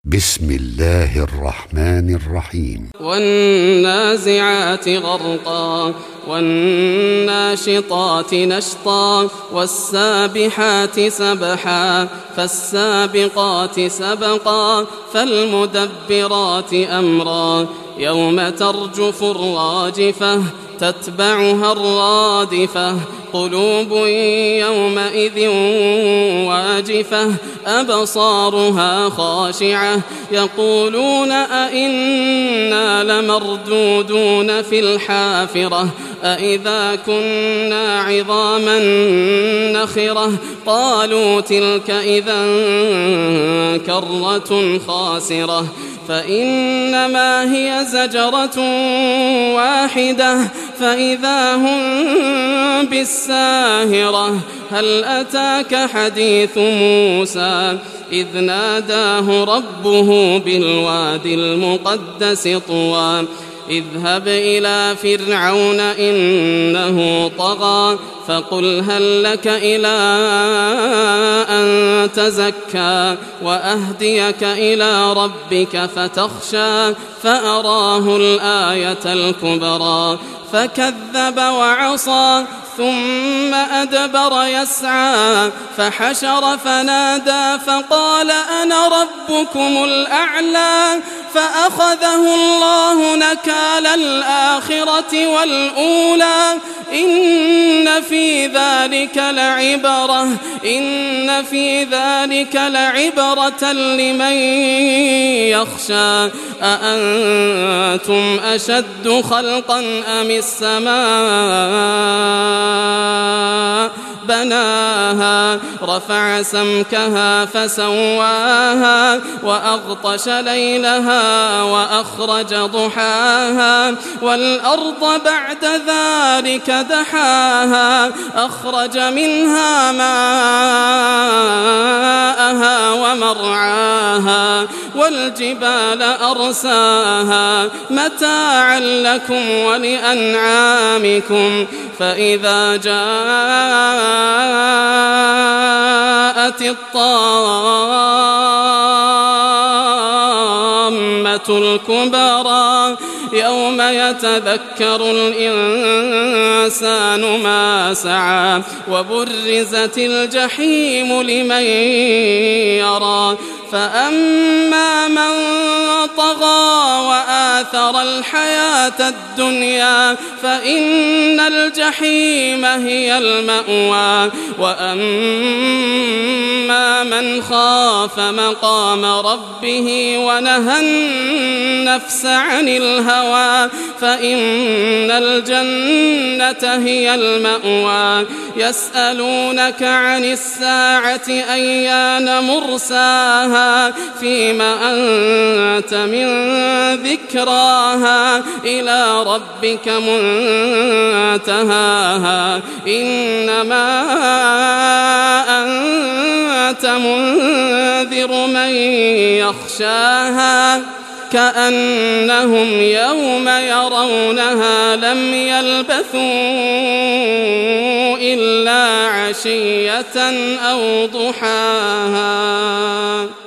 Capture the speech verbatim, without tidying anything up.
بسم الله الرحمن الرحيم. والنازعات غرقا والناشطات نشطا والسابحات سبحا فالسابقات سبقا فالمدبرات أمرا يوم ترجف الراجفة تتبعها الرادفة قلوب يومئذ واجفة أبصارها خاشعة يقولون أئنا لمردودون في الحافرة أئذا كنا عظاما نخرة قالوا تلك إذا كرة خاسرة فإنما هي زجرة واحدة فإذا هم بالساهرة هل أتاك حديث موسى إذ ناداه ربه بالوادي المقدس طوى اذهب إلى فرعون إنه طغى فقل هل لك إلى أن تزكى وأهديك إلى ربك فتخشى فأراه الآية الكبرى فكذب وعصى ثم أدبر يسعى فحشر فنادى فقال أنا ربكم الأعلى فأخذه الله نكال الآخرة والأولى إن في ذلك لعبرة إن في ذلك لعبرة لمن يخشى أأنتم أشد خلقا أم السماء بناها رفع سمكها فسواها وأغطش ليلها وأخرج ضحاها والأرض بعد ذلك دحاها أخرج منها ماءها ومرعاها والجبال أرساها متاعا لكم ولأنعامكم فإذا جاءت الطامة الكبرى يوم يتذكر الإنسان ما سعى وبرزت الجحيم لمن يرى فأما من طغى وآثر الحياة الدنيا فإن الجحيم هي المأوى وأما من خاف مقام ربه ونهى النفس عن الهوى فإن الجنة هي المأوى يسألونك عن الساعة أيان مرساها فيما أنت من ذكراها إلى ربك منتهاها إنما أنت منذر من يخشاها كأنهم يوم يرونها لم يلبثوا إلا عشية أو ضحاها.